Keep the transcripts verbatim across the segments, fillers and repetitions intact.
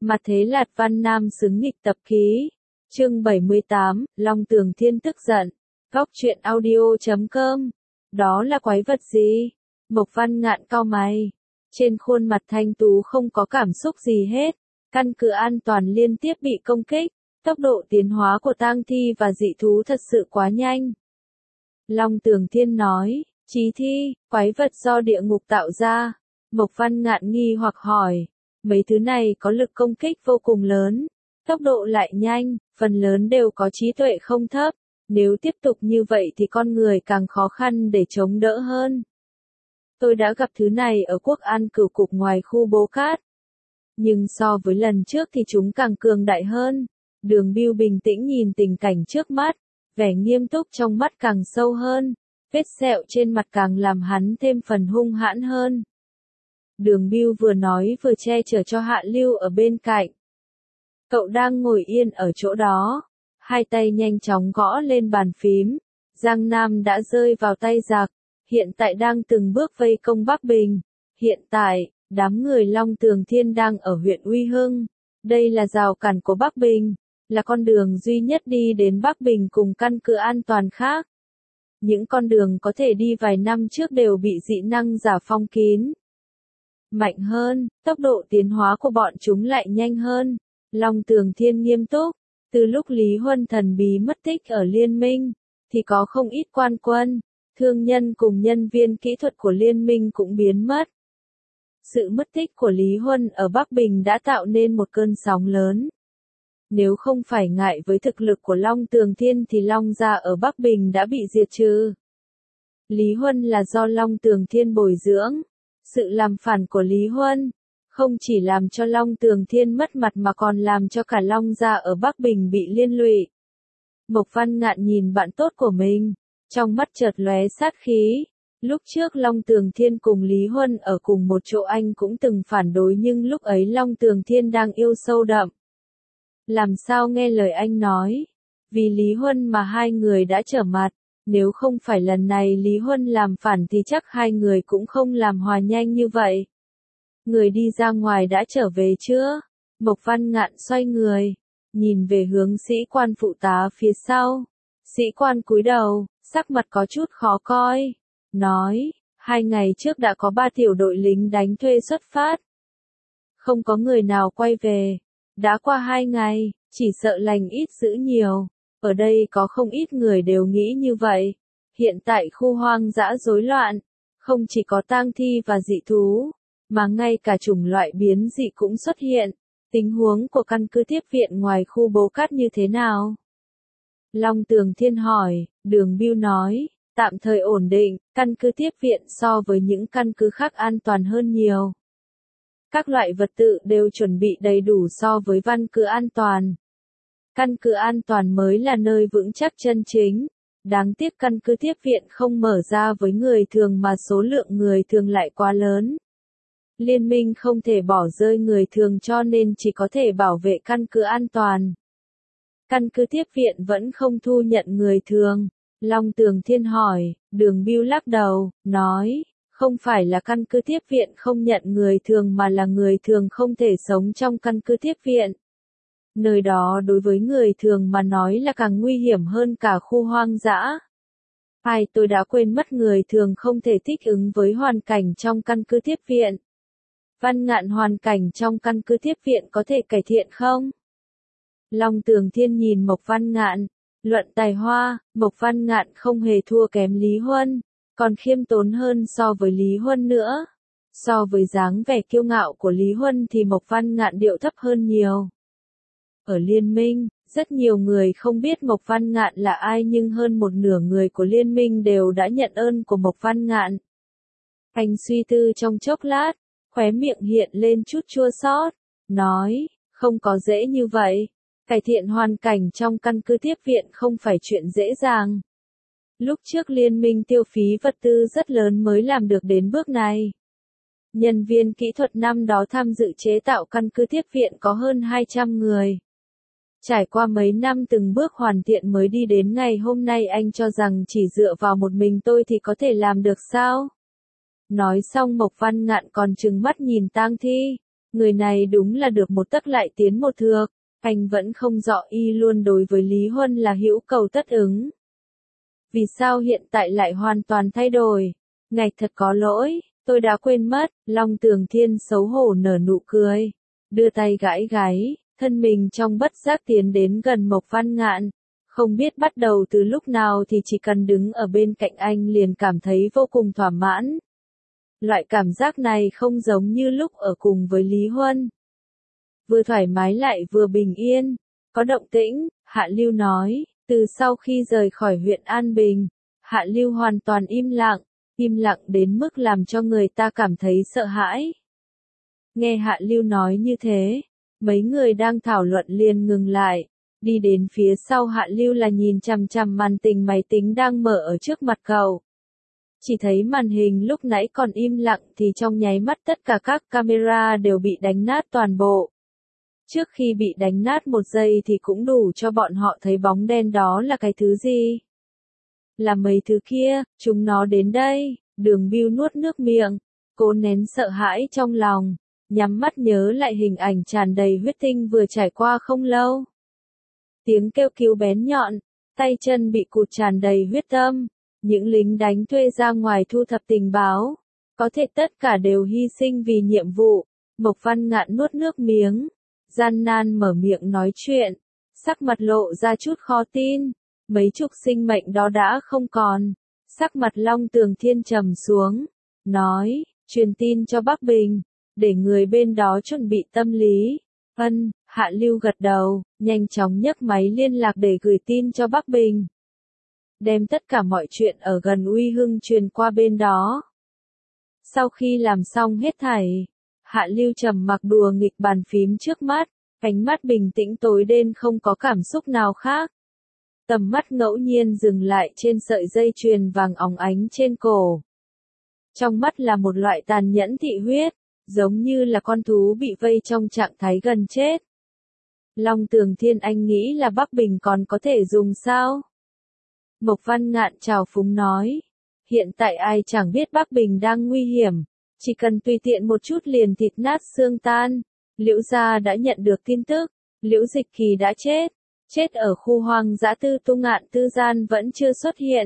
Mặt thế Lạt Văn Nam xứng nghịch tập ký. Chương bảy mươi tám, Long Tường Thiên tức giận. Góc truyện audio chấm com. Đó là quái vật gì? Mộc Văn Ngạn cau mày. Trên khuôn mặt thanh tú không có cảm xúc gì hết. Căn cứ an toàn liên tiếp bị công kích. Tốc độ tiến hóa của tang thi và dị thú thật sự quá nhanh. Long Tường Thiên nói, Chí Thi, quái vật do địa ngục tạo ra. Mộc Văn Ngạn nghi hoặc hỏi, mấy thứ này có lực công kích vô cùng lớn, tốc độ lại nhanh, phần lớn đều có trí tuệ không thấp, nếu tiếp tục như vậy thì con người càng khó khăn để chống đỡ hơn. Tôi đã gặp thứ này ở Quốc An Cửu Cục ngoài khu Bố Cát. Nhưng so với lần trước thì chúng càng cường đại hơn. Đường Bưu bình tĩnh nhìn tình cảnh trước mắt, vẻ nghiêm túc trong mắt càng sâu hơn, vết sẹo trên mặt càng làm hắn thêm phần hung hãn hơn. Đường Bưu vừa nói vừa che chở cho Hạ Lưu ở bên cạnh. Cậu đang ngồi yên ở chỗ đó, hai tay nhanh chóng gõ lên bàn phím. Giang Nam đã rơi vào tay giặc, hiện tại đang từng bước vây công Bắc Bình. Hiện tại, đám người Long Tường Thiên đang ở huyện Uy Hưng. Đây là rào cản của Bắc Bình, là con đường duy nhất đi đến Bắc Bình cùng căn cứ an toàn khác. Những con đường có thể đi vài năm trước đều bị dị năng giả phong kín. Mạnh hơn, tốc độ tiến hóa của bọn chúng lại nhanh hơn. Long Tường Thiên nghiêm túc, từ lúc Lý Huân thần bí mất tích ở Liên minh, thì có không ít quan quân, thương nhân cùng nhân viên kỹ thuật của Liên minh cũng biến mất. Sự mất tích của Lý Huân ở Bắc Bình đã tạo nên một cơn sóng lớn. Nếu không phải ngại với thực lực của Long Tường Thiên thì Long gia ở Bắc Bình đã bị diệt trừ. Lý Huân là do Long Tường Thiên bồi dưỡng. Sự làm phản của Lý Huân không chỉ làm cho Long Tường Thiên mất mặt mà còn làm cho cả Long gia ở Bắc Bình bị liên lụy. Mộc Văn Ngạn nhìn bạn tốt của mình, trong mắt chợt lóe sát khí. Lúc trước Long Tường Thiên cùng Lý Huân ở cùng một chỗ anh cũng từng phản đối nhưng lúc ấy Long Tường Thiên đang yêu sâu đậm. Làm sao nghe lời anh nói? Vì Lý Huân mà hai người đã trở mặt. Nếu không phải lần này Lý Huân làm phản thì chắc hai người cũng không làm hòa nhanh như vậy. Người đi ra ngoài đã trở về chưa? Mộc Văn Ngạn xoay người, nhìn về hướng sĩ quan phụ tá phía sau. Sĩ quan cúi đầu, sắc mặt có chút khó coi. Nói, hai ngày trước đã có ba tiểu đội lính đánh thuê xuất phát. Không có người nào quay về. Đã qua hai ngày, chỉ sợ lành ít dữ nhiều. Ở đây có không ít người đều nghĩ như vậy. Hiện tại khu hoang dã rối loạn, không chỉ có tang thi và dị thú, mà ngay cả chủng loại biến dị cũng xuất hiện. Tình huống của căn cứ tiếp viện ngoài khu Bố Cát như thế nào? Long Tường Thiên hỏi, Đường Bưu nói, tạm thời ổn định, căn cứ tiếp viện so với những căn cứ khác an toàn hơn nhiều. Các loại vật tư đều chuẩn bị đầy đủ so với văn cứ an toàn. Căn cứ an toàn mới là nơi vững chắc chân chính. Đáng tiếc căn cứ tiếp viện không mở ra với người thường mà số lượng người thường lại quá lớn. Liên minh không thể bỏ rơi người thường cho nên chỉ có thể bảo vệ căn cứ an toàn. Căn cứ tiếp viện vẫn không thu nhận người thường. Long Tường Thiên hỏi, Đường Bưu lắc đầu, nói, không phải là căn cứ tiếp viện không nhận người thường mà là người thường không thể sống trong căn cứ tiếp viện. Nơi đó đối với người thường mà nói là càng nguy hiểm hơn cả khu hoang dã. Ai tôi đã quên mất người thường không thể thích ứng với hoàn cảnh trong căn cứ tiếp viện. Văn Ngạn hoàn cảnh trong căn cứ tiếp viện có thể cải thiện không? Long Tường Thiên nhìn Mộc Văn Ngạn, luận tài hoa, Mộc Văn Ngạn không hề thua kém Lý Huân, còn khiêm tốn hơn so với Lý Huân nữa. So với dáng vẻ kiêu ngạo của Lý Huân thì Mộc Văn Ngạn điệu thấp hơn nhiều. Ở Liên minh, rất nhiều người không biết Mộc Văn Ngạn là ai nhưng hơn một nửa người của Liên minh đều đã nhận ơn của Mộc Văn Ngạn. Anh suy tư trong chốc lát, khóe miệng hiện lên chút chua xót, nói, không có dễ như vậy. Cải thiện hoàn cảnh trong căn cứ tiếp viện không phải chuyện dễ dàng. Lúc trước Liên minh tiêu phí vật tư rất lớn mới làm được đến bước này. Nhân viên kỹ thuật năm đó tham dự chế tạo căn cứ tiếp viện có hơn hai trăm người. Trải qua mấy năm từng bước hoàn thiện mới đi đến ngày hôm nay anh cho rằng chỉ dựa vào một mình tôi thì có thể làm được sao? Nói xong Mộc Văn Ngạn còn trừng mắt nhìn tang thi. Người này đúng là được một tấc lại tiến một thước, anh vẫn không rõ y luôn đối với Lý Huân là hữu cầu tất ứng. Vì sao hiện tại lại hoàn toàn thay đổi? Ngạch thật có lỗi, tôi đã quên mất, Long Tường Thiên xấu hổ nở nụ cười, đưa tay gãi gáy, thân mình trong bất giác tiến đến gần Mộc Văn Ngạn. Không biết bắt đầu từ lúc nào thì chỉ cần đứng ở bên cạnh anh liền cảm thấy vô cùng thỏa mãn. Loại cảm giác này không giống như lúc ở cùng với Lý Huân. Vừa thoải mái lại vừa bình yên. Có động tĩnh, Hạ Lưu nói, từ sau khi rời khỏi huyện An Bình, Hạ Lưu hoàn toàn im lặng, im lặng đến mức làm cho người ta cảm thấy sợ hãi. Nghe Hạ Lưu nói như thế, mấy người đang thảo luận liền ngừng lại, đi đến phía sau Hạ Lưu là nhìn chằm chằm màn hình máy tính đang mở ở trước mặt cậu. Chỉ thấy màn hình lúc nãy còn im lặng thì trong nháy mắt tất cả các camera đều bị đánh nát toàn bộ. Trước khi bị đánh nát một giây thì cũng đủ cho bọn họ thấy bóng đen đó là cái thứ gì. Là mấy thứ kia, chúng nó đến đây, Đường Bưu nuốt nước miệng, cố nén sợ hãi trong lòng, nhắm mắt nhớ lại hình ảnh tràn đầy huyết tinh vừa trải qua không lâu. Tiếng kêu cứu bén nhọn, tay chân bị cụt tràn đầy huyết âm, những lính đánh thuê ra ngoài thu thập tình báo, có thể tất cả đều hy sinh vì nhiệm vụ. Mộc Văn Ngạn nuốt nước miếng, gian nan mở miệng nói chuyện, sắc mặt lộ ra chút khó tin, mấy chục sinh mệnh đó đã không còn. Sắc mặt Long Tường Thiên trầm xuống, nói, truyền tin cho Bắc Bình, để người bên đó chuẩn bị tâm lý. Ân, Hạ Lưu gật đầu, nhanh chóng nhấc máy liên lạc để gửi tin cho Bắc Bình. Đem tất cả mọi chuyện ở gần Uy Hưng truyền qua bên đó. Sau khi làm xong hết thảy, Hạ Lưu trầm mặc đùa nghịch bàn phím trước mắt, ánh mắt bình tĩnh tối đen không có cảm xúc nào khác. Tầm mắt ngẫu nhiên dừng lại trên sợi dây chuyền vàng óng ánh trên cổ. Trong mắt là một loại tàn nhẫn thị huyết, giống như là con thú bị vây trong trạng thái gần chết. Long Tường Thiên anh nghĩ là Bắc Bình còn có thể dùng sao? Mộc Văn Ngạn trào phúng nói, hiện tại ai chẳng biết Bắc Bình đang nguy hiểm, chỉ cần tùy tiện một chút liền thịt nát xương tan. Liễu gia đã nhận được tin tức, Liễu Dịch Kỳ đã chết, chết ở khu hoang dã Tư Tu Ngạn Tư Gian vẫn chưa xuất hiện.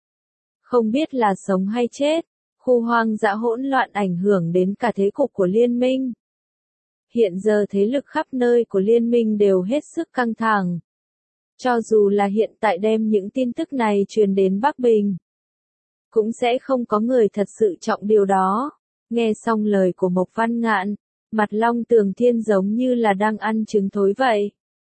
Không biết là sống hay chết, khu hoang dã hỗn loạn ảnh hưởng đến cả thế cục của liên minh. Hiện giờ thế lực khắp nơi của liên minh đều hết sức căng thẳng. Cho dù là hiện tại đem những tin tức này truyền đến Bắc Bình, cũng sẽ không có người thật sự trọng điều đó. Nghe xong lời của Mộc Văn Ngạn, mặt Long Tường Thiên giống như là đang ăn trứng thối vậy.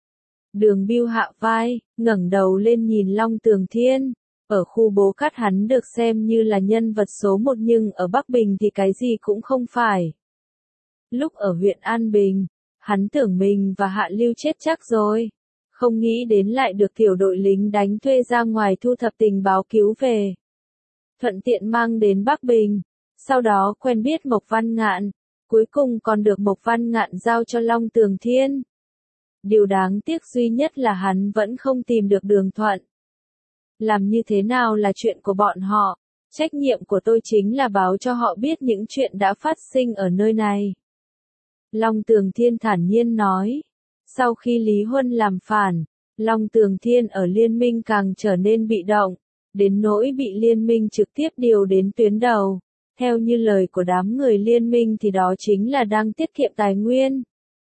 Đường Bưu hạ vai, ngẩng đầu lên nhìn Long Tường Thiên. Ở khu bố cát hắn được xem như là nhân vật số một nhưng ở Bắc Bình thì cái gì cũng không phải. Lúc ở huyện An Bình, hắn tưởng mình và Hạ Lưu chết chắc rồi. Không nghĩ đến lại được tiểu đội lính đánh thuê ra ngoài thu thập tình báo cứu về. Thuận tiện mang đến Bắc Bình. Sau đó quen biết Mộc Văn Ngạn. Cuối cùng còn được Mộc Văn Ngạn giao cho Long Tường Thiên. Điều đáng tiếc duy nhất là hắn vẫn không tìm được đường thuận. Làm như thế nào là chuyện của bọn họ. Trách nhiệm của tôi chính là báo cho họ biết những chuyện đã phát sinh ở nơi này. Long Tường Thiên thản nhiên nói. Sau khi Lý Huân làm phản, Long Tường Thiên ở liên minh càng trở nên bị động, đến nỗi bị liên minh trực tiếp điều đến tuyến đầu. Theo như lời của đám người liên minh thì đó chính là đang tiết kiệm tài nguyên.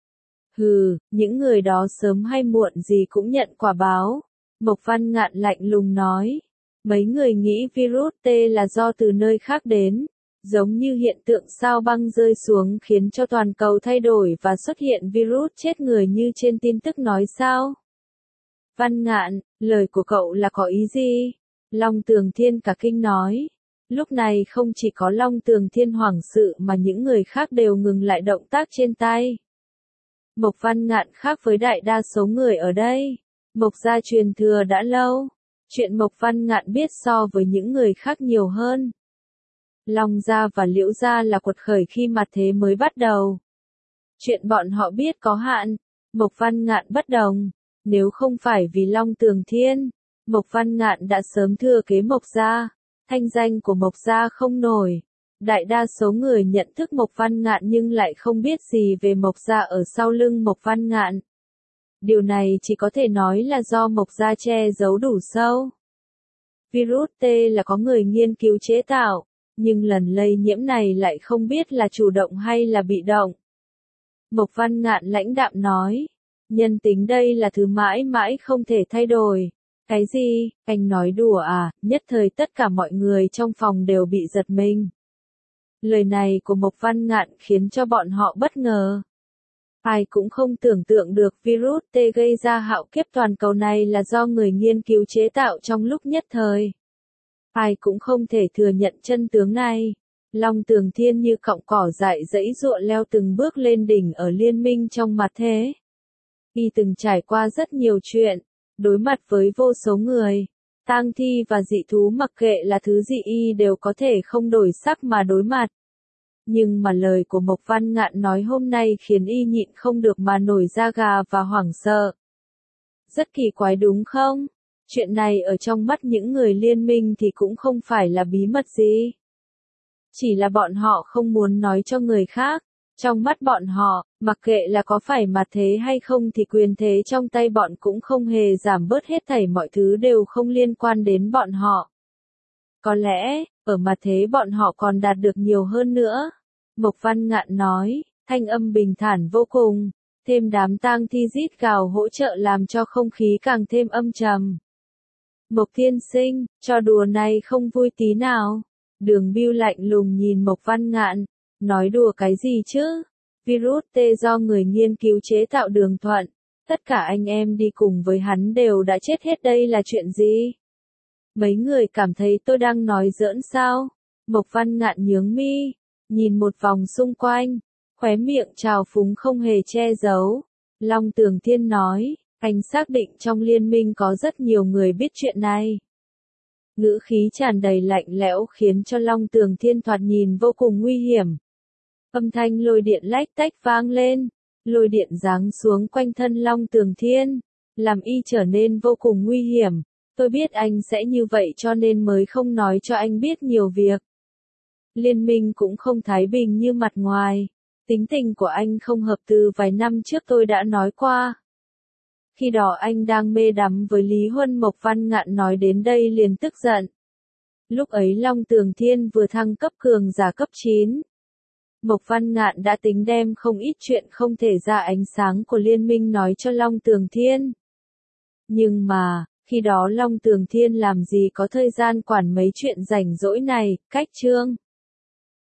Hừ, những người đó sớm hay muộn gì cũng nhận quả báo. Mộc Văn Ngạn lạnh lùng nói. Mấy người nghĩ virus T là do từ nơi khác đến, giống như hiện tượng sao băng rơi xuống khiến cho toàn cầu thay đổi và xuất hiện virus chết người như trên tin tức nói sao? Văn Ngạn, lời của cậu là có ý gì? Long Tường Thiên cả kinh nói. Lúc này không chỉ có Long Tường Thiên hoảng sự mà những người khác đều ngừng lại động tác trên tay. Mộc Văn Ngạn khác với đại đa số người ở đây. Mộc gia truyền thừa đã lâu. Chuyện Mộc Văn Ngạn biết so với những người khác nhiều hơn. Long gia và Liễu gia là quật khởi khi mặt thế mới bắt đầu. Chuyện bọn họ biết có hạn. Mộc Văn Ngạn bất đồng. Nếu không phải vì Long Tường Thiên, Mộc Văn Ngạn đã sớm thừa kế Mộc gia. Thanh danh của Mộc gia không nổi. Đại đa số người nhận thức Mộc Văn Ngạn nhưng lại không biết gì về Mộc gia ở sau lưng Mộc Văn Ngạn. Điều này chỉ có thể nói là do Mộc gia che giấu đủ sâu. Virus T là có người nghiên cứu chế tạo, nhưng lần lây nhiễm này lại không biết là chủ động hay là bị động. Mộc Văn Ngạn lãnh đạm nói, nhân tính đây là thứ mãi mãi không thể thay đổi. Cái gì, anh nói đùa à? Nhất thời tất cả mọi người trong phòng đều bị giật mình. Lời này của Mộc Văn Ngạn khiến cho bọn họ bất ngờ. Ai cũng không tưởng tượng được virus T gây ra hạo kiếp toàn cầu này là do người nghiên cứu chế tạo trong lúc nhất thời. Ai cũng không thể thừa nhận chân tướng này. Long Tường Thiên như cọng cỏ dại dẫy dụa leo từng bước lên đỉnh ở liên minh trong mặt thế. Y từng trải qua rất nhiều chuyện, đối mặt với vô số người, tang thi và dị thú mặc kệ là thứ gì Y đều có thể không đổi sắc mà đối mặt. Nhưng mà lời của Mộc Văn Ngạn nói hôm nay khiến Y nhịn không được mà nổi da gà và hoảng sợ. Rất kỳ quái đúng không? Chuyện này ở trong mắt những người liên minh thì cũng không phải là bí mật gì. Chỉ là bọn họ không muốn nói cho người khác. Trong mắt bọn họ, mặc kệ là có phải mặt thế hay không thì quyền thế trong tay bọn cũng không hề giảm bớt, hết thảy mọi thứ đều không liên quan đến bọn họ. Có lẽ, ở mặt thế bọn họ còn đạt được nhiều hơn nữa. Mộc Văn Ngạn nói, thanh âm bình thản vô cùng, thêm đám tang thi rít gào hỗ trợ làm cho không khí càng thêm âm trầm. Mộc Thiên Sinh, trò đùa này không vui tí nào. Đường Bưu lạnh lùng nhìn Mộc Văn Ngạn, nói đùa cái gì chứ? Virus T do người nghiên cứu chế tạo Đường Thuận, tất cả anh em đi cùng với hắn đều đã chết hết, đây là chuyện gì? Mấy người cảm thấy tôi đang nói giỡn sao? Mộc Văn Ngạn nhướng mi, nhìn một vòng xung quanh, khóe miệng trào phúng không hề che giấu. Long Tường Thiên nói, anh xác định trong liên minh có rất nhiều người biết chuyện này. Ngữ khí tràn đầy lạnh lẽo khiến cho Long Tường Thiên thoạt nhìn vô cùng nguy hiểm. Âm thanh lôi điện lách tách vang lên, lôi điện giáng xuống quanh thân Long Tường Thiên, làm Y trở nên vô cùng nguy hiểm. Tôi biết anh sẽ như vậy cho nên mới không nói cho anh biết nhiều việc. Liên minh cũng không thái bình như mặt ngoài, tính tình của anh không hợp, từ vài năm trước tôi đã nói qua. Khi đó anh đang mê đắm với Lý Huân. Mộc Văn Ngạn nói đến đây liền tức giận. Lúc ấy Long Tường Thiên vừa thăng cấp cường giả cấp chín. Mộc Văn Ngạn đã tính đem không ít chuyện không thể ra ánh sáng của liên minh nói cho Long Tường Thiên. Nhưng mà, khi đó Long Tường Thiên làm gì có thời gian quản mấy chuyện rảnh rỗi này, cách chương.